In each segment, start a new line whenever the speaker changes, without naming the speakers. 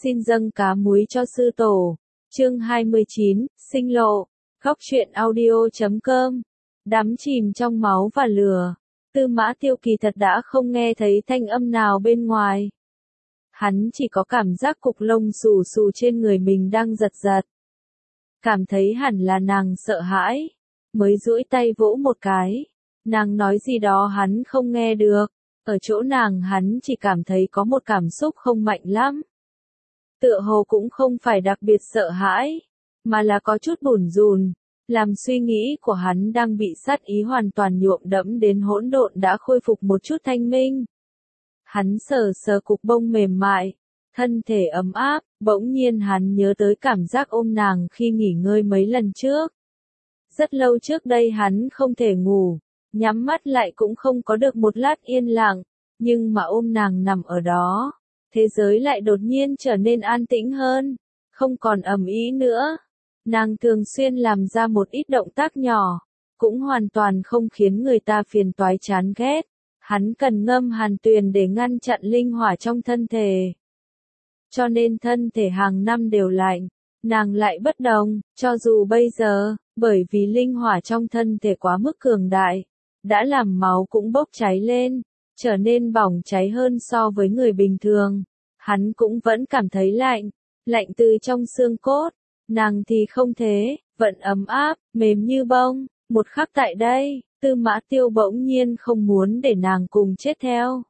Xin dâng cá muối cho sư tổ. Chương 29, sinh lộ. Góc truyện audio.com. Đắm chìm trong máu và lửa. Tư Mã Tiêu kỳ thật đã không nghe thấy thanh âm nào bên ngoài. Hắn chỉ có cảm giác cục lông xù xù trên người mình đang giật giật. Cảm thấy hẳn là nàng sợ hãi. Mới duỗi tay vỗ một cái. Nàng nói gì đó hắn không nghe được. Ở chỗ nàng hắn chỉ cảm thấy có một cảm xúc không mạnh lắm. Tựa hồ cũng không phải đặc biệt sợ hãi, mà là có chút bủn rùn, làm suy nghĩ của hắn đang bị sát ý hoàn toàn nhuộm đẫm đến hỗn độn đã khôi phục một chút thanh minh. Hắn sờ sờ cục bông mềm mại, thân thể ấm áp, bỗng nhiên hắn nhớ tới cảm giác ôm nàng khi nghỉ ngơi mấy lần trước. Rất lâu trước đây hắn không thể ngủ, nhắm mắt lại cũng không có được một lát yên lặng, nhưng mà ôm nàng nằm ở đó. Thế giới lại đột nhiên trở nên an tĩnh hơn, không còn ầm ĩ nữa. Nàng thường xuyên làm ra một ít động tác nhỏ, cũng hoàn toàn không khiến người ta phiền toái chán ghét. Hắn cần ngâm hàn tuyền để ngăn chặn linh hỏa trong thân thể. Cho nên thân thể hàng năm đều lạnh, nàng lại bất đồng, cho dù bây giờ, bởi vì linh hỏa trong thân thể quá mức cường đại, đã làm máu cũng bốc cháy lên, trở nên bỏng cháy hơn so với người bình thường. Hắn cũng vẫn cảm thấy lạnh, lạnh từ trong xương cốt, nàng thì không thế, vẫn ấm áp, mềm như bông. Một khắc tại đây, Tư Mã Tiêu bỗng nhiên không muốn để nàng cùng chết theo.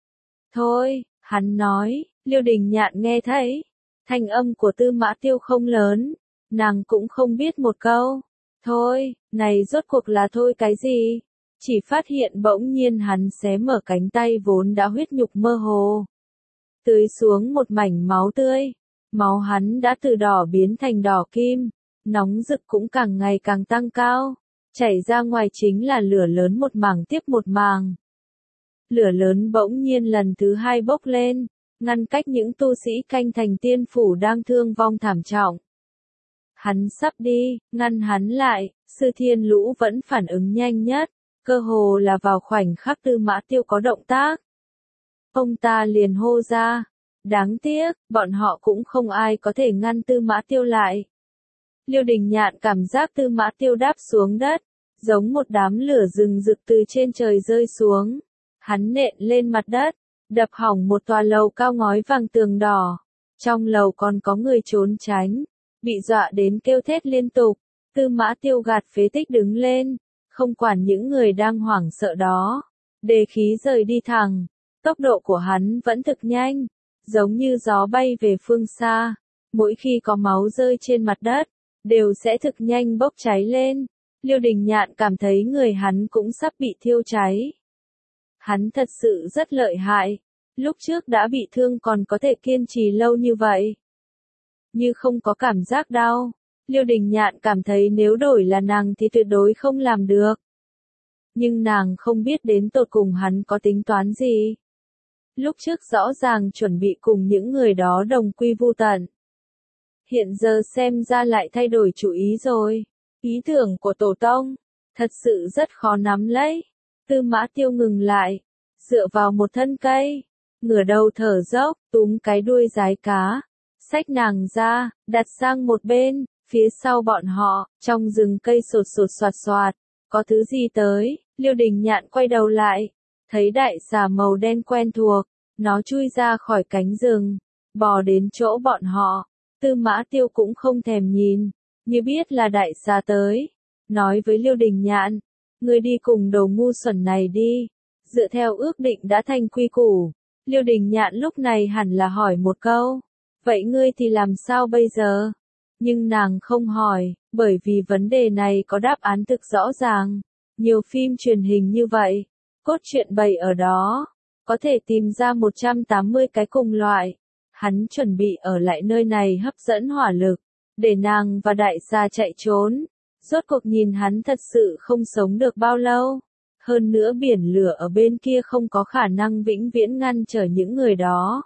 Thôi, hắn nói, Liêu Đình Nhạn nghe thấy, thanh âm của Tư Mã Tiêu không lớn, nàng cũng không biết một câu. Thôi, này rốt cuộc là thôi cái gì? Chỉ phát hiện bỗng nhiên hắn xé mở cánh tay vốn đã huyết nhục mơ hồ. Tưới xuống một mảnh máu tươi, máu hắn đã từ đỏ biến thành đỏ kim, nóng rực cũng càng ngày càng tăng cao, chảy ra ngoài chính là lửa lớn một mảng tiếp một mảng. Lửa lớn bỗng nhiên lần thứ hai bốc lên, ngăn cách những tu sĩ canh thành tiên phủ đang thương vong thảm trọng. Hắn sắp đi, ngăn hắn lại, Sư Thiên Lũ vẫn phản ứng nhanh nhất, cơ hồ là vào khoảnh khắc Tư Mã Tiêu có động tác. Ông ta liền hô ra, đáng tiếc, bọn họ cũng không ai có thể ngăn Tư Mã Tiêu lại. Liêu Đình Nhạn cảm giác Tư Mã Tiêu đáp xuống đất, giống một đám lửa rừng rực từ trên trời rơi xuống. Hắn nện lên mặt đất, đập hỏng một tòa lầu cao ngói vàng tường đỏ. Trong lầu còn có người trốn tránh, bị dọa đến kêu thét liên tục. Tư Mã Tiêu gạt phế tích đứng lên, không quản những người đang hoảng sợ đó. Đề khí rời đi thẳng. Tốc độ của hắn vẫn thực nhanh, giống như gió bay về phương xa. Mỗi khi có máu rơi trên mặt đất, đều sẽ thực nhanh bốc cháy lên. Liêu Đình Nhạn cảm thấy người hắn cũng sắp bị thiêu cháy. Hắn thật sự rất lợi hại, lúc trước đã bị thương còn có thể kiên trì lâu như vậy. Như không có cảm giác đau, Liêu Đình Nhạn cảm thấy nếu đổi là nàng thì tuyệt đối không làm được. Nhưng nàng không biết đến tột cùng hắn có tính toán gì. Lúc trước rõ ràng chuẩn bị cùng những người đó đồng quy vu tận. Hiện giờ xem ra lại thay đổi chủ ý rồi. Ý tưởng của tổ tông, thật sự rất khó nắm lấy. Tư Mã Tiêu ngừng lại, dựa vào một thân cây, ngửa đầu thở dốc, túm cái đuôi giái cá, xách nàng ra, đặt sang một bên, phía sau bọn họ, trong rừng cây sột sột soạt soạt, có thứ gì tới. Liêu Đình Nhạn quay đầu lại, thấy đại xà màu đen quen thuộc, nó chui ra khỏi cánh rừng, bò đến chỗ bọn họ. Tư Mã Tiêu cũng không thèm nhìn, như biết là đại xà tới, nói với Liêu Đình Nhạn, ngươi đi cùng đồ ngu xuẩn này đi. Dựa theo ước định đã thành quy củ, Liêu Đình Nhạn lúc này hẳn là hỏi một câu, vậy ngươi thì làm sao bây giờ? Nhưng nàng không hỏi, bởi vì vấn đề này có đáp án thực rõ ràng. Nhiều phim truyền hình như vậy, cốt truyện bày ở đó, có thể tìm ra 180 cái cùng loại. Hắn chuẩn bị ở lại nơi này hấp dẫn hỏa lực, để nàng và đại gia chạy trốn. Rốt cuộc nhìn hắn thật sự không sống được bao lâu. Hơn nữa biển lửa ở bên kia không có khả năng vĩnh viễn ngăn trở những người đó.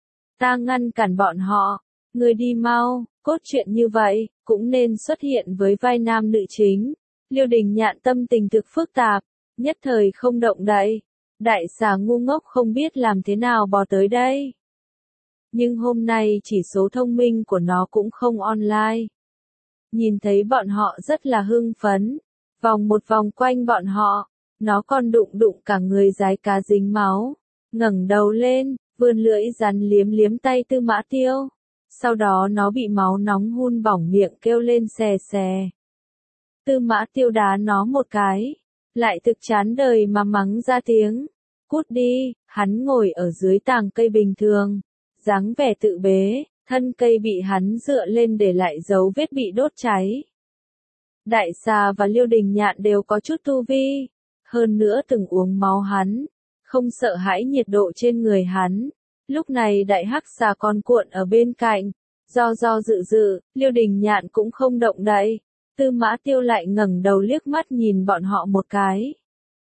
Ta ngăn cản bọn họ, người đi mau, cốt truyện như vậy, cũng nên xuất hiện với vai nam nữ chính. Liêu Đình Nhạn tâm tình thực phức tạp, nhất thời không động đậy. Đại xà ngu ngốc không biết làm thế nào bò tới đây. nhưng hôm nay chỉ số thông minh của nó cũng không online. Nhìn thấy bọn họ rất là hưng phấn, vòng một vòng quanh bọn họ, nó còn đụng đụng cả người dái cá dính máu, ngẩng đầu lên, vươn lưỡi rắn liếm liếm tay Tư Mã Tiêu. Sau đó nó bị máu nóng hun bỏng miệng kêu lên xè xè. Tư Mã Tiêu đá nó một cái, lại thực chán đời mà mắng ra tiếng. Cút đi, hắn ngồi ở dưới tàng cây bình thường, dáng vẻ tự bế, thân cây bị hắn dựa lên để lại dấu vết bị đốt cháy. Đại xà và Liêu Đình Nhạn đều có chút tu vi, hơn nữa từng uống máu hắn, không sợ hãi nhiệt độ trên người hắn. Lúc này đại hắc xà còn cuộn ở bên cạnh, do dự, Liêu Đình Nhạn cũng không động đậy. Tư Mã Tiêu lại ngẩng đầu liếc mắt nhìn bọn họ một cái.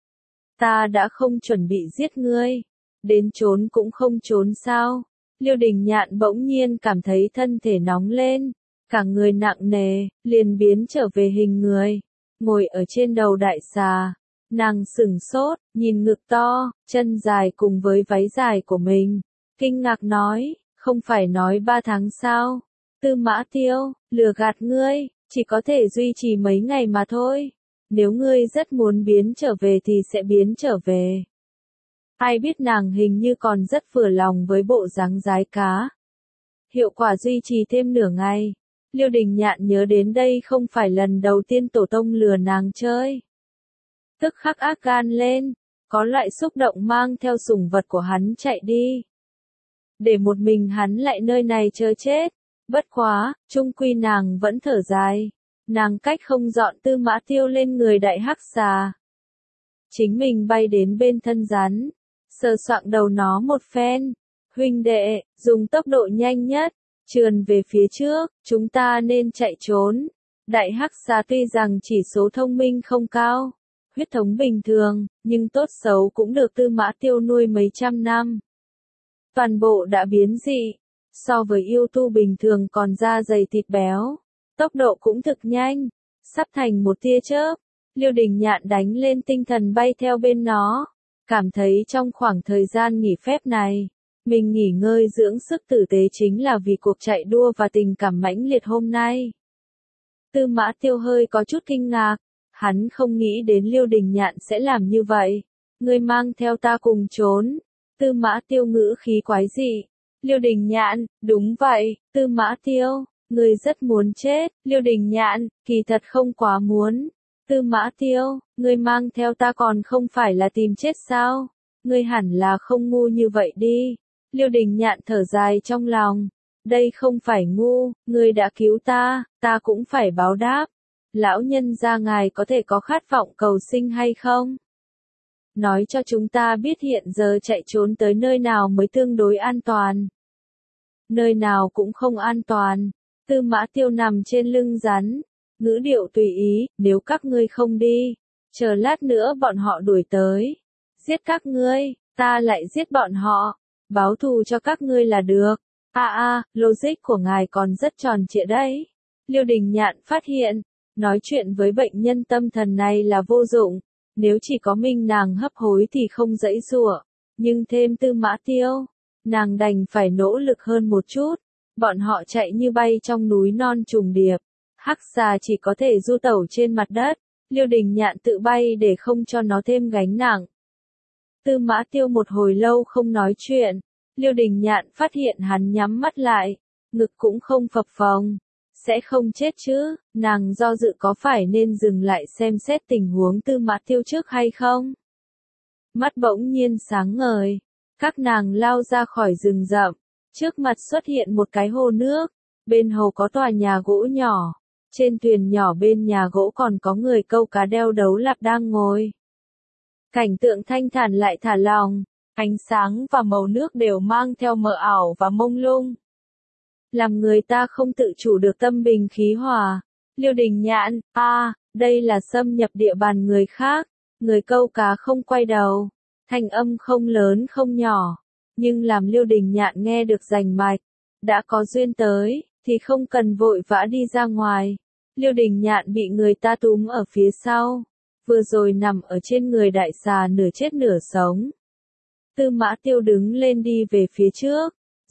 Ta đã không chuẩn bị giết ngươi, đến trốn cũng không trốn sao? Liêu Đình Nhạn bỗng nhiên cảm thấy thân thể nóng lên, cả người nặng nề, liền biến trở về hình người, ngồi ở trên đầu đại xà. Nàng sửng sốt, nhìn ngực to, chân dài cùng với váy dài của mình, kinh ngạc nói, không phải nói 3 tháng sao? Tư Mã Tiêu, lừa gạt ngươi, chỉ có thể duy trì mấy ngày mà thôi. Nếu ngươi rất muốn biến trở về thì sẽ biến trở về. Ai biết nàng hình như còn rất vừa lòng với bộ dáng dái cá. Hiệu quả duy trì thêm nửa ngày. Liêu Đình Nhạn nhớ đến đây không phải lần đầu tiên tổ tông lừa nàng chơi. Tức khắc ác gan lên, có loại xúc động mang theo sủng vật của hắn chạy đi. Để một mình hắn lại nơi này chờ chết. Bất quá, chung quy nàng vẫn thở dài. Nàng cách không dọn Tư Mã Tiêu lên người đại hắc xà. Chính mình bay đến bên thân rắn, sờ soạng đầu nó một phen. Huynh đệ, dùng tốc độ nhanh nhất, trườn về phía trước, chúng ta nên chạy trốn. Đại hắc xà tuy rằng chỉ số thông minh không cao, huyết thống bình thường, nhưng tốt xấu cũng được Tư Mã Tiêu nuôi mấy trăm năm. Toàn bộ đã biến dị, so với yêu tu bình thường còn da dày thịt béo. Tốc độ cũng thực nhanh, sắp thành một tia chớp. Liêu Đình Nhạn đánh lên tinh thần bay theo bên nó, cảm thấy trong khoảng thời gian nghỉ phép này, mình nghỉ ngơi dưỡng sức tử tế chính là vì cuộc chạy đua và tình cảm mãnh liệt hôm nay. Tư Mã Tiêu hơi có chút kinh ngạc, hắn không nghĩ đến Liêu Đình Nhạn sẽ làm như vậy. Ngươi mang theo ta cùng trốn. Tư Mã Tiêu ngữ khí quái dị. Liêu Đình Nhạn, đúng vậy, Tư Mã Tiêu. Ngươi rất muốn chết, Liêu Đình Nhạn, kỳ thật không quá muốn. Tư Mã Tiêu, ngươi mang theo ta còn không phải là tìm chết sao? Ngươi hẳn là không ngu như vậy đi. Liêu Đình Nhạn thở dài trong lòng. Đây không phải ngu, ngươi đã cứu ta cũng phải báo đáp. Lão nhân gia ngài có thể có khát vọng cầu sinh hay không? Nói cho chúng ta biết hiện giờ chạy trốn tới nơi nào mới tương đối an toàn. Nơi nào cũng không an toàn. Tư Mã Tiêu nằm trên lưng rắn, ngữ điệu tùy ý, nếu các ngươi không đi, chờ lát nữa bọn họ đuổi tới, giết các ngươi, ta lại giết bọn họ, báo thù cho các ngươi là được. Logic của ngài còn rất tròn trịa đấy. Liêu Đình Nhạn phát hiện, nói chuyện với bệnh nhân tâm thần này là vô dụng, nếu chỉ có mình nàng hấp hối thì không dãy giụa, nhưng thêm Tư Mã Tiêu, nàng đành phải nỗ lực hơn một chút. Bọn họ chạy như bay trong núi non trùng điệp, hắc xà chỉ có thể du tẩu trên mặt đất, Liêu Đình Nhạn tự bay để không cho nó thêm gánh nặng. Tư Mã Tiêu một hồi lâu không nói chuyện, Liêu Đình Nhạn phát hiện hắn nhắm mắt lại, ngực cũng không phập phồng, sẽ không chết chứ, nàng do dự có phải nên dừng lại xem xét tình huống Tư Mã Tiêu trước hay không. Mắt bỗng nhiên sáng ngời, các nàng lao ra khỏi rừng rậm. Trước mặt xuất hiện một cái hồ nước, bên hồ có tòa nhà gỗ nhỏ, trên thuyền nhỏ bên nhà gỗ còn có người câu cá đeo đấu lạp đang ngồi. Cảnh tượng thanh thản lại thả lỏng, ánh sáng và màu nước đều mang theo mờ ảo và mông lung. Làm người ta không tự chủ được tâm bình khí hòa. Liêu Đình Nhạn, đây là xâm nhập địa bàn người khác, người câu cá không quay đầu, thanh âm không lớn không nhỏ. Nhưng làm Liêu Đình Nhạn nghe được rành mạch, đã có duyên tới, thì không cần vội vã đi ra ngoài. Liêu Đình Nhạn bị người ta túm ở phía sau, vừa rồi nằm ở trên người đại xà nửa chết nửa sống. Tư Mã Tiêu đứng lên đi về phía trước,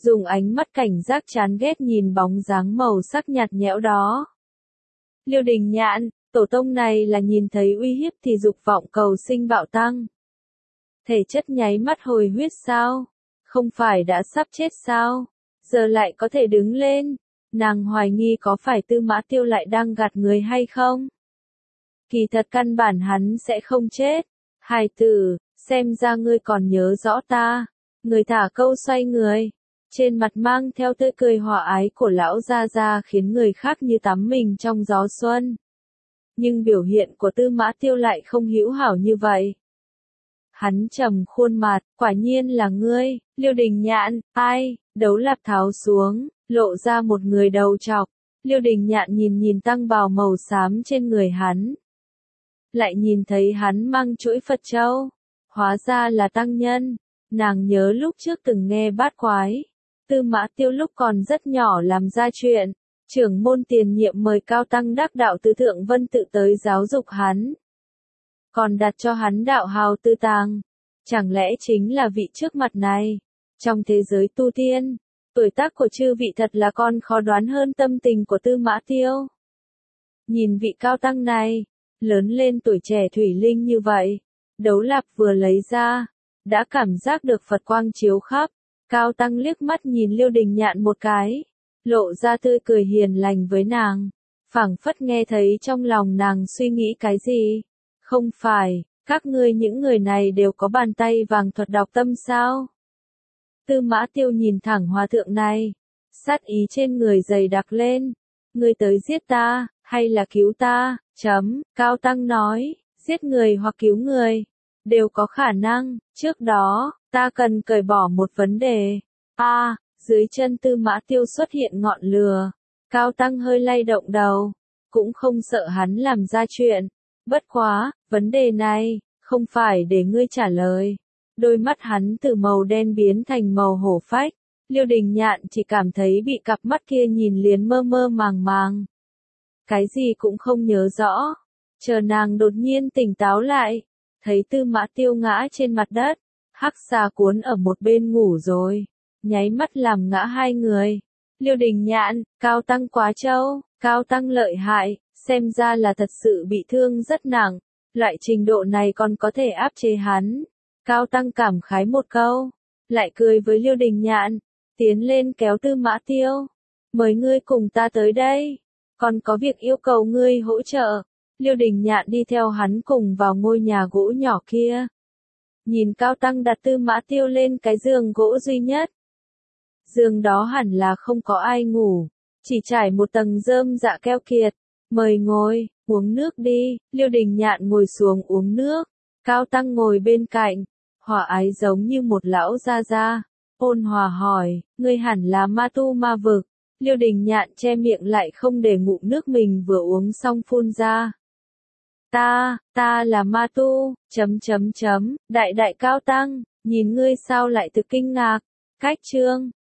dùng ánh mắt cảnh giác chán ghét nhìn bóng dáng màu sắc nhạt nhẽo đó. Liêu Đình Nhạn, tổ tông này là nhìn thấy uy hiếp thì dục vọng cầu sinh bạo tăng. Thể chất nháy mắt hồi huyết sao? Không phải đã sắp chết sao? Giờ lại có thể đứng lên. Nàng hoài nghi có phải Tư Mã Tiêu lại đang gạt người hay không? Kỳ thật căn bản hắn sẽ không chết. Hài tử, xem ra ngươi còn nhớ rõ ta. Người thả câu xoay người. Trên mặt mang theo tươi cười hòa ái của lão gia gia khiến người khác như tắm mình trong gió xuân. Nhưng biểu hiện của Tư Mã Tiêu lại không hữu hảo như vậy. Hắn trầm khuôn mặt, quả nhiên là ngươi, Liêu Đình Nhạn, ai, đấu lạp tháo xuống, lộ ra một người đầu trọc. Liêu Đình Nhạn nhìn tăng bào màu xám trên người hắn. Lại nhìn thấy hắn mang chuỗi Phật châu. Hóa ra là tăng nhân. Nàng nhớ lúc trước từng nghe bát quái. Tư Mã Tiêu lúc còn rất nhỏ làm ra chuyện. Trưởng môn tiền nhiệm mời cao tăng đắc đạo từ Thượng Vân tự tới giáo dục hắn. Còn đặt cho hắn đạo hào tư tàng. Chẳng lẽ chính là vị trước mặt này? Trong thế giới tu tiên, tuổi tác của chư vị thật là còn khó đoán hơn tâm tình của Tư Mã Tiêu. Nhìn vị cao tăng này, lớn lên tuổi trẻ thủy linh như vậy, đấu lạp vừa lấy ra, đã cảm giác được Phật quang chiếu khắp. Cao tăng liếc mắt nhìn Liêu Đình Nhạn một cái, lộ ra tươi cười hiền lành với nàng, phảng phất nghe thấy trong lòng nàng suy nghĩ cái gì. Không phải, các ngươi những người này đều có bàn tay vàng thuật đọc tâm sao? Tư Mã Tiêu nhìn thẳng hòa thượng này, sát ý trên người dày đặc lên. Ngươi tới giết ta, hay là cứu ta? Cao tăng nói, giết người hoặc cứu người, đều có khả năng. Trước đó, ta cần cởi bỏ một vấn đề. Dưới chân Tư Mã Tiêu xuất hiện ngọn lửa. Cao tăng hơi lay động đầu, cũng không sợ hắn làm ra chuyện. Bất quá, vấn đề này, không phải để ngươi trả lời. Đôi mắt hắn từ màu đen biến thành màu hổ phách. Liêu Đình Nhạn chỉ cảm thấy bị cặp mắt kia nhìn liền mơ mơ màng màng. Cái gì cũng không nhớ rõ. Chờ nàng đột nhiên tỉnh táo lại. Thấy Tư Mã Tiêu ngã trên mặt đất. Hắc xà cuốn ở một bên ngủ rồi. Nháy mắt làm ngã hai người. Liêu Đình Nhạn, cao tăng quá trâu, cao tăng lợi hại, xem ra là thật sự bị thương rất nặng. Loại trình độ này còn có thể áp chế hắn. Cao tăng cảm khái một câu, lại cười với Liêu Đình Nhạn, tiến lên kéo Tư Mã Tiêu. Mời ngươi cùng ta tới đây, còn có việc yêu cầu ngươi hỗ trợ. Liêu Đình Nhạn đi theo hắn cùng vào ngôi nhà gỗ nhỏ kia. Nhìn cao tăng đặt Tư Mã Tiêu lên cái giường gỗ duy nhất. Giường đó hẳn là không có ai ngủ, chỉ trải một tầng rơm dạ keo kiệt. Mời ngồi, uống nước đi. Liêu Đình Nhạn ngồi xuống uống nước. Cao tăng ngồi bên cạnh, hòa ái giống như một lão gia gia. Ôn hòa hỏi, ngươi hẳn là ma tu ma vực. Liêu Đình Nhạn che miệng lại không để ngụm nước mình vừa uống xong phun ra. Ta là ma tu, đại đại cao tăng, nhìn ngươi sao lại thực kinh ngạc. Cách chương